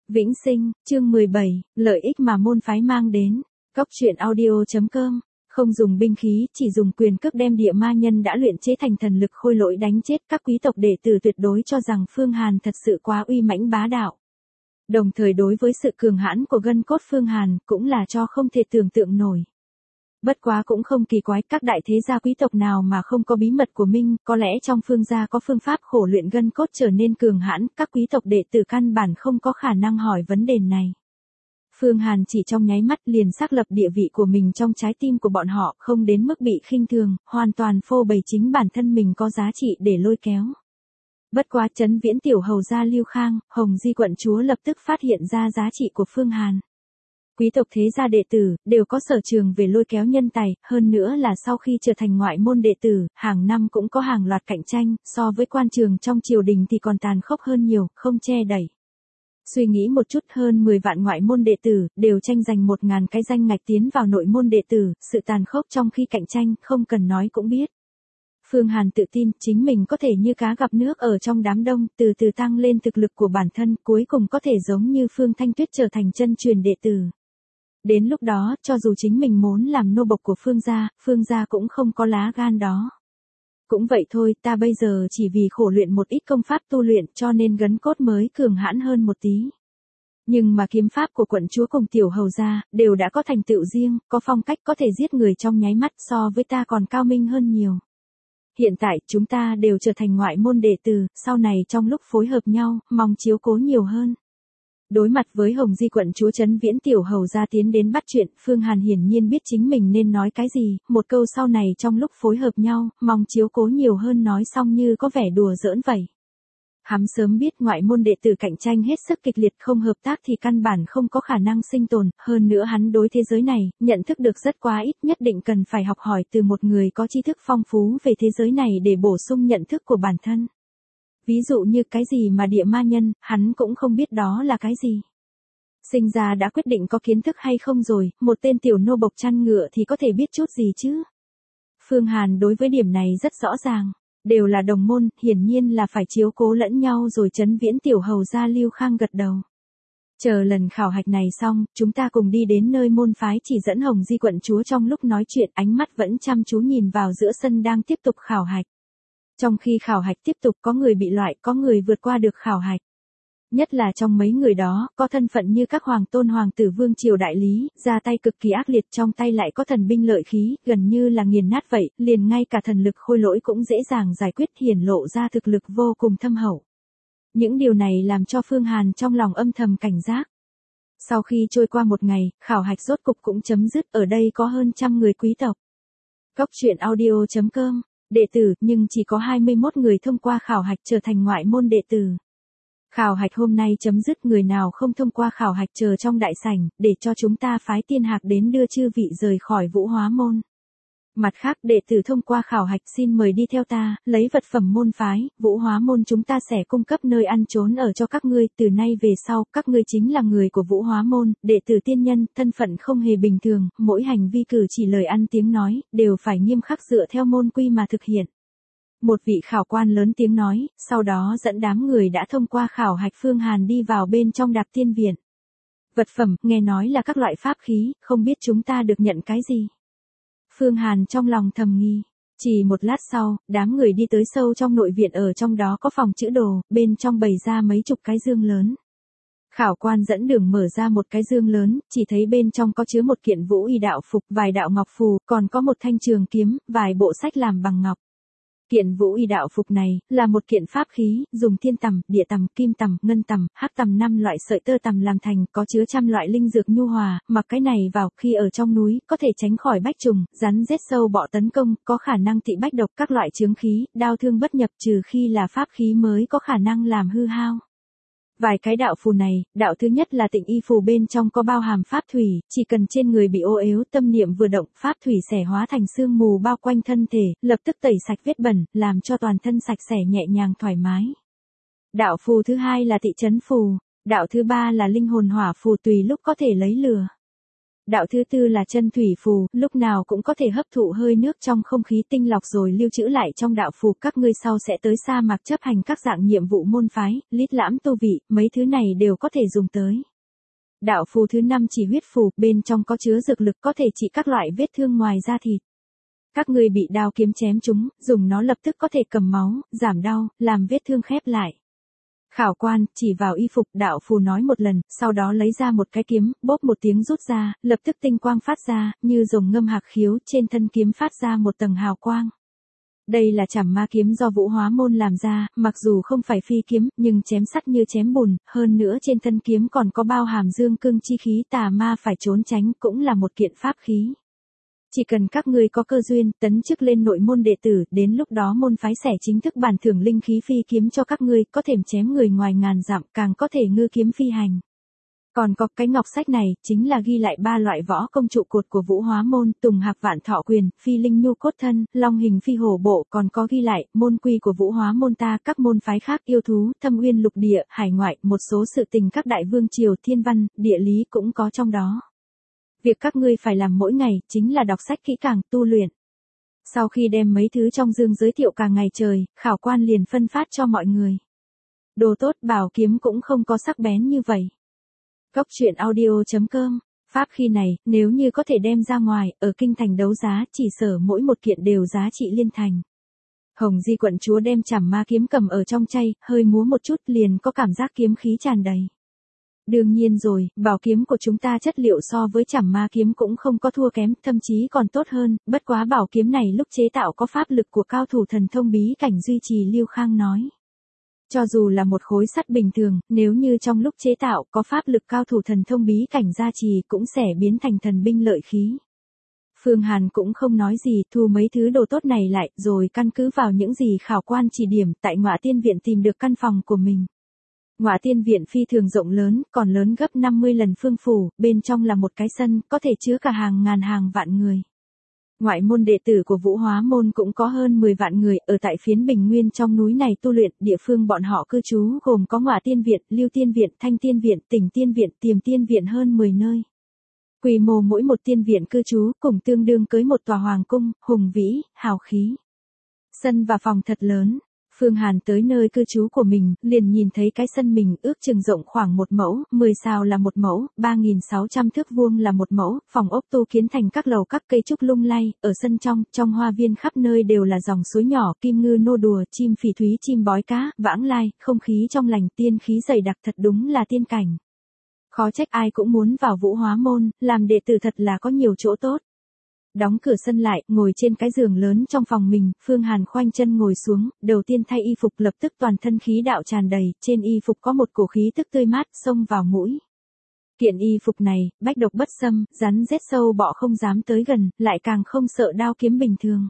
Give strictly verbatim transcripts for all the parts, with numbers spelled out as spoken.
Vĩnh Sinh, chương mười bảy, lợi ích mà môn phái mang đến. Cóc truyện audio chấm com. Không dùng binh khí, chỉ dùng quyền cước đem địa ma nhân đã luyện chế thành thần lực khôi lỗi đánh chết. Các quý tộc đệ tử tuyệt đối cho rằng Phương Hàn thật sự quá uy mãnh bá đạo. Đồng thời đối với sự cường hãn của gân cốt Phương Hàn cũng là cho không thể tưởng tượng nổi. Bất quá cũng không kỳ quái, các đại thế gia quý tộc nào mà không có bí mật của mình, có lẽ trong Phương gia có phương pháp khổ luyện gân cốt trở nên cường hãn, các quý tộc đệ tử căn bản không có khả năng hỏi vấn đề này. Phương Hàn chỉ trong nháy mắt liền xác lập địa vị của mình trong trái tim của bọn họ, không đến mức bị khinh thường, hoàn toàn phô bày chính bản thân mình có giá trị để lôi kéo. Bất quá Trấn Viễn tiểu hầu gia Lưu Khang, Hồng Di quận chúa lập tức phát hiện ra giá trị của Phương Hàn. Quý tộc thế gia đệ tử, đều có sở trường về lôi kéo nhân tài, hơn nữa là sau khi trở thành ngoại môn đệ tử, hàng năm cũng có hàng loạt cạnh tranh, so với quan trường trong triều đình thì còn tàn khốc hơn nhiều, không che đẩy. Suy nghĩ một chút, hơn mười vạn ngoại môn đệ tử, đều tranh giành một ngàn cái danh ngạch tiến vào nội môn đệ tử, sự tàn khốc trong khi cạnh tranh, không cần nói cũng biết. Phương Hàn tự tin, chính mình có thể như cá gặp nước ở trong đám đông, từ từ tăng lên thực lực của bản thân, cuối cùng có thể giống như Phương Thanh Tuyết trở thành chân truyền đệ tử. Đến lúc đó, cho dù chính mình muốn làm nô bộc của Phương gia, Phương gia cũng không có lá gan đó. Cũng vậy thôi, ta bây giờ chỉ vì khổ luyện một ít công pháp tu luyện cho nên gân cốt mới cường hãn hơn một tí. Nhưng mà kiếm pháp của quận chúa cùng tiểu hầu gia, đều đã có thành tựu riêng, có phong cách có thể giết người trong nháy mắt, so với ta còn cao minh hơn nhiều. Hiện tại, chúng ta đều trở thành ngoại môn đệ tử, sau này trong lúc phối hợp nhau, mong chiếu cố nhiều hơn. Đối mặt với Hồng Di quận chúa Trấn Viễn tiểu hầu gia tiến đến bắt chuyện, Phương Hàn hiển nhiên biết chính mình nên nói cái gì, một câu sau này trong lúc phối hợp nhau, mong chiếu cố nhiều hơn nói xong như có vẻ đùa giỡn vậy. Hắn sớm biết ngoại môn đệ tử cạnh tranh hết sức kịch liệt, không hợp tác thì căn bản không có khả năng sinh tồn, hơn nữa hắn đối thế giới này, nhận thức được rất quá ít, nhất định cần phải học hỏi từ một người có tri thức phong phú về thế giới này để bổ sung nhận thức của bản thân. Ví dụ như cái gì mà địa ma nhân, hắn cũng không biết đó là cái gì. Sinh ra đã quyết định có kiến thức hay không rồi, một tên tiểu nô bộc chăn ngựa thì có thể biết chút gì chứ. Phương Hàn đối với điểm này rất rõ ràng, đều là đồng môn, hiển nhiên là phải chiếu cố lẫn nhau rồi. Trấn Viễn tiểu hầu gia Lưu Khang gật đầu. Chờ lần khảo hạch này xong, chúng ta cùng đi đến nơi môn phái chỉ dẫn. Hồng Di quận chúa trong lúc nói chuyện ánh mắt vẫn chăm chú nhìn vào giữa sân đang tiếp tục khảo hạch. Trong khi khảo hạch tiếp tục có người bị loại, có người vượt qua được khảo hạch. Nhất là trong mấy người đó, có thân phận như các hoàng tôn hoàng tử vương triều đại lý, ra tay cực kỳ ác liệt, trong tay lại có thần binh lợi khí, gần như là nghiền nát vậy, liền ngay cả thần lực khôi lỗi cũng dễ dàng giải quyết, hiển lộ ra thực lực vô cùng thâm hậu. Những điều này làm cho Phương Hàn trong lòng âm thầm cảnh giác. Sau khi trôi qua một ngày, khảo hạch rốt cục cũng chấm dứt, ở đây có hơn trăm người quý tộc. Cóc truyện audio chấm com. Đệ tử, nhưng chỉ có hai mươi mốt người thông qua khảo hạch trở thành ngoại môn đệ tử. Khảo hạch hôm nay chấm dứt, người nào không thông qua khảo hạch chờ trong đại sảnh, để cho chúng ta phái tiên hạc đến đưa chư vị rời khỏi Vũ Hóa môn. Mặt khác, đệ tử thông qua khảo hạch xin mời đi theo ta, lấy vật phẩm môn phái, Vũ Hóa môn chúng ta sẽ cung cấp nơi ăn trốn ở cho các ngươi, từ nay về sau, các ngươi chính là người của Vũ Hóa môn, đệ tử tiên nhân, thân phận không hề bình thường, mỗi hành vi cử chỉ lời ăn tiếng nói, đều phải nghiêm khắc dựa theo môn quy mà thực hiện. Một vị khảo quan lớn tiếng nói, sau đó dẫn đám người đã thông qua khảo hạch Phương Hàn đi vào bên trong Đạp Tiên viện. Vật phẩm, nghe nói là các loại pháp khí, không biết chúng ta được nhận cái gì. Phương Hàn trong lòng thầm nghi. Chỉ một lát sau, đám người đi tới sâu trong nội viện, ở trong đó có phòng chữ đồ, bên trong bày ra mấy chục cái dương lớn. Khảo quan dẫn đường mở ra một cái dương lớn, chỉ thấy bên trong có chứa một kiện vũ y đạo phục, vài đạo ngọc phù, còn có một thanh trường kiếm, vài bộ sách làm bằng ngọc. Kiện vũ y đạo phục này, là một kiện pháp khí, dùng thiên tằm, địa tằm, kim tằm, ngân tằm, hắc tằm năm loại sợi tơ tằm làm thành, có chứa trăm loại linh dược nhu hòa, mặc cái này vào, khi ở trong núi, có thể tránh khỏi bách trùng, rắn rết sâu bọ tấn công, có khả năng tị bách độc, các loại chướng khí, đao thương bất nhập, trừ khi là pháp khí mới có khả năng làm hư hao. Vài cái đạo phù này, đạo thứ nhất là Tịnh Y phù, bên trong có bao hàm pháp thủy, chỉ cần trên người bị ô uế, tâm niệm vừa động, pháp thủy sẽ hóa thành sương mù bao quanh thân thể, lập tức tẩy sạch vết bẩn, làm cho toàn thân sạch sẽ nhẹ nhàng thoải mái. Đạo phù thứ hai là Tị Trấn phù, đạo thứ ba là Linh hồn hỏa phù, tùy lúc có thể lấy lừa. Đạo thứ tư là chân thủy phù, lúc nào cũng có thể hấp thụ hơi nước trong không khí tinh lọc rồi lưu trữ lại trong đạo phù. Các ngươi sau sẽ tới sa mạc chấp hành các dạng nhiệm vụ môn phái, lít lãm tu vị, mấy thứ này đều có thể dùng tới. Đạo phù thứ năm chỉ huyết phù, bên trong có chứa dược lực có thể trị các loại vết thương ngoài da thịt. Các ngươi bị đao kiếm chém chúng, dùng nó lập tức có thể cầm máu, giảm đau, làm vết thương khép lại. Khảo quan, chỉ vào y phục, đạo phù nói một lần, sau đó lấy ra một cái kiếm, bóp một tiếng rút ra, lập tức tinh quang phát ra, như rồng ngâm hạc khiếu, trên thân kiếm phát ra một tầng hào quang. Đây là trảm ma kiếm do Vũ Hóa Môn làm ra, mặc dù không phải phi kiếm, nhưng chém sắt như chém bùn, hơn nữa trên thân kiếm còn có bao hàm dương cương chi khí tà ma phải trốn tránh, cũng là một kiện pháp khí. Chỉ cần các ngươi có cơ duyên, tấn chức lên nội môn đệ tử, đến lúc đó môn phái sẽ chính thức bàn thưởng linh khí phi kiếm cho các ngươi, có thể chém người ngoài ngàn dặm, càng có thể ngư kiếm phi hành. Còn có cái ngọc sách này, chính là ghi lại ba loại võ công trụ cột của Vũ Hóa Môn, Tùng Hạc Vạn Thọ Quyền, Phi Linh Nhu Cốt Thân, Long Hình Phi Hổ Bộ, còn có ghi lại, môn quy của Vũ Hóa Môn ta, các môn phái khác yêu thú, thâm uyên lục địa, hải ngoại, một số sự tình các đại vương triều thiên văn, địa lý cũng có trong đó. Việc các ngươi phải làm mỗi ngày, chính là đọc sách kỹ càng, tu luyện. Sau khi đem mấy thứ trong dương giới thiệu cả ngày trời, khảo quan liền phân phát cho mọi người. Đồ tốt, bảo kiếm cũng không có sắc bén như vậy. Góc truyện audio chấm com, pháp khí này, nếu như có thể đem ra ngoài, ở kinh thành đấu giá, chỉ sở mỗi một kiện đều giá trị liên thành. Hồng Di quận chúa đem trảm ma kiếm cầm ở trong tay, hơi múa một chút liền có cảm giác kiếm khí tràn đầy. Đương nhiên rồi, bảo kiếm của chúng ta chất liệu so với trảm ma kiếm cũng không có thua kém, thậm chí còn tốt hơn, bất quá bảo kiếm này lúc chế tạo có pháp lực của cao thủ thần thông bí cảnh duy trì, Lưu Khang nói. Cho dù là một khối sắt bình thường, nếu như trong lúc chế tạo có pháp lực cao thủ thần thông bí cảnh gia trì cũng sẽ biến thành thần binh lợi khí. Phương Hàn cũng không nói gì, thu mấy thứ đồ tốt này lại, rồi căn cứ vào những gì khảo quan chỉ điểm, tại Ngọa Tiên Viện tìm được căn phòng của mình. Ngọa Tiên Viện phi thường rộng lớn, còn lớn gấp năm mươi lần Phương Phủ, bên trong là một cái sân, có thể chứa cả hàng ngàn hàng vạn người. Ngoại môn đệ tử của Vũ Hóa Môn cũng có hơn mười vạn người, ở tại phiến Bình Nguyên trong núi này tu luyện, địa phương bọn họ cư trú gồm có Ngọa Tiên Viện, Lưu Tiên Viện, Thanh Tiên Viện, Tỉnh Tiên Viện, Tiềm Tiên Viện hơn mười nơi. Quy mô mỗi một tiên viện cư trú cùng tương đương cưới một tòa hoàng cung, hùng vĩ, hào khí. Sân và phòng thật lớn. Phương Hàn tới nơi cư trú của mình, liền nhìn thấy cái sân mình ước chừng rộng khoảng một mẫu, mười sào là một mẫu, ba nghìn sáu trăm thước vuông là một mẫu, phòng ốc tu kiến thành các lầu các cây trúc lung lay, ở sân trong, trong hoa viên khắp nơi đều là dòng suối nhỏ, kim ngư nô đùa, chim phỉ thúy, chim bói cá, vãng lai, không khí trong lành, tiên khí dày đặc, thật đúng là tiên cảnh. Khó trách ai cũng muốn vào Vũ Hóa Môn, làm đệ tử thật là có nhiều chỗ tốt. Đóng cửa sân lại, ngồi trên cái giường lớn trong phòng mình, Phương Hàn khoanh chân ngồi xuống, đầu tiên thay y phục, lập tức toàn thân khí đạo tràn đầy, trên y phục có một cổ khí tức tươi mát, xông vào mũi. Kiện y phục này, bách độc bất xâm, rắn rết sâu bọ không dám tới gần, lại càng không sợ đao kiếm bình thường.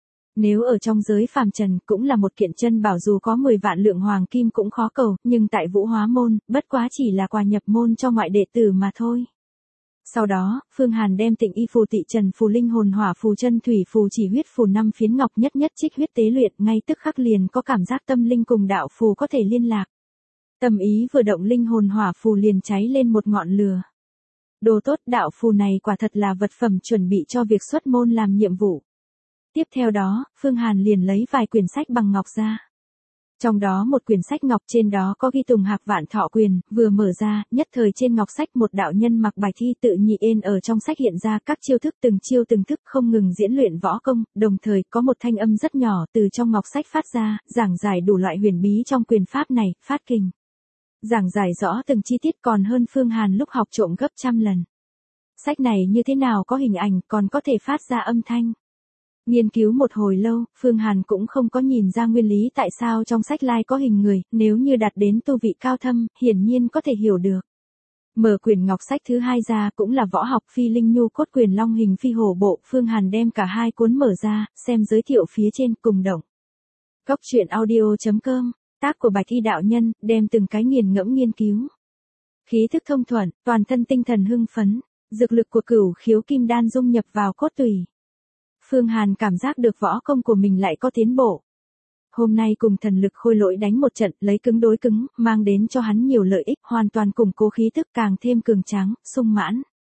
Nếu ở trong giới phàm trần, cũng là một kiện chân bảo, dù có mười vạn lượng hoàng kim cũng khó cầu, nhưng tại Vũ Hóa Môn, bất quá chỉ là quà nhập môn cho ngoại đệ tử mà thôi. Sau đó, Phương Hàn đem Tịnh Y phù, Tị Trần phù, Linh hồn hỏa phù, Chân thủy phù, Chỉ huyết phù năm phiến ngọc nhất nhất trích huyết tế luyện, ngay tức khắc liền có cảm giác tâm linh cùng đạo phù có thể liên lạc. Tâm ý vừa động, linh hồn hỏa phù liền cháy lên một ngọn lửa. Đồ tốt, đạo phù này quả thật là vật phẩm chuẩn bị cho việc xuất môn làm nhiệm vụ. Tiếp theo đó, Phương Hàn liền lấy vài quyển sách bằng ngọc ra. Trong đó một quyển sách ngọc, trên đó có ghi Tùng Hạc Vạn Thọ Quyền, vừa mở ra, nhất thời trên ngọc sách một đạo nhân mặc bạch thi tự nhị ên ở trong sách hiện ra các chiêu thức, từng chiêu từng thức không ngừng diễn luyện võ công, đồng thời có một thanh âm rất nhỏ từ trong ngọc sách phát ra, giảng giải đủ loại huyền bí trong quyền pháp này, phát kình. Giảng giải rõ từng chi tiết còn hơn Phương Hàn lúc học trộm gấp trăm lần. Sách này như thế nào có hình ảnh, còn có thể phát ra âm thanh. Nghiên cứu một hồi lâu, Phương Hàn cũng không có nhìn ra nguyên lý tại sao trong sách lai có hình người, nếu như đạt đến tu vị cao thâm, hiển nhiên có thể hiểu được. Mở quyển ngọc sách thứ hai ra, cũng là võ học Phi Linh Nhu Cốt Quyền, Long Hình Phi Hổ Bộ, Phương Hàn đem cả hai cuốn mở ra, xem giới thiệu phía trên cùng động. Góc truyện audio chấm com, tác của Bạch Y đạo nhân, đem từng cái nghiền ngẫm nghiên cứu. Khí thức thông thuận, toàn thân tinh thần hưng phấn, dược lực của Cửu Khiếu Kim Đan dung nhập vào cốt tủy. Phương Hàn cảm giác được võ công của mình lại có tiến bộ. Hôm nay cùng thần lực khôi lỗi đánh một trận, lấy cứng đối cứng, mang đến cho hắn nhiều lợi ích, hoàn toàn củng cố khí tức, càng thêm cường tráng, sung mãn.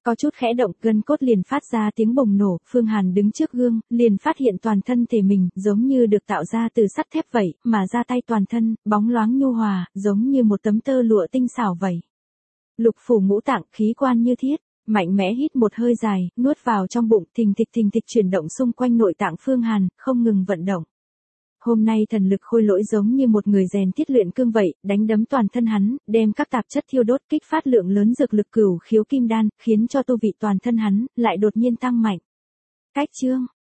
Có chút khẽ động, gân cốt liền phát ra tiếng bùng nổ, Phương Hàn đứng trước gương, liền phát hiện toàn thân thể mình, giống như được tạo ra từ sắt thép vậy, mà ra tay toàn thân, bóng loáng nhu hòa, giống như một tấm tơ lụa tinh xảo vậy. Lục phủ ngũ tạng, khí quan như thiết, mạnh mẽ hít một hơi dài, nuốt vào trong bụng, thình thịch thình thịch chuyển động xung quanh nội tạng Phương Hàn, không ngừng vận động. Hôm nay thần lực khôi lỗi giống như một người rèn thiết luyện cương vậy, đánh đấm toàn thân hắn, đem các tạp chất thiêu đốt, kích phát lượng lớn dược lực cửu khiếu kim đan, khiến cho tu vị toàn thân hắn lại đột nhiên tăng mạnh. Cách chương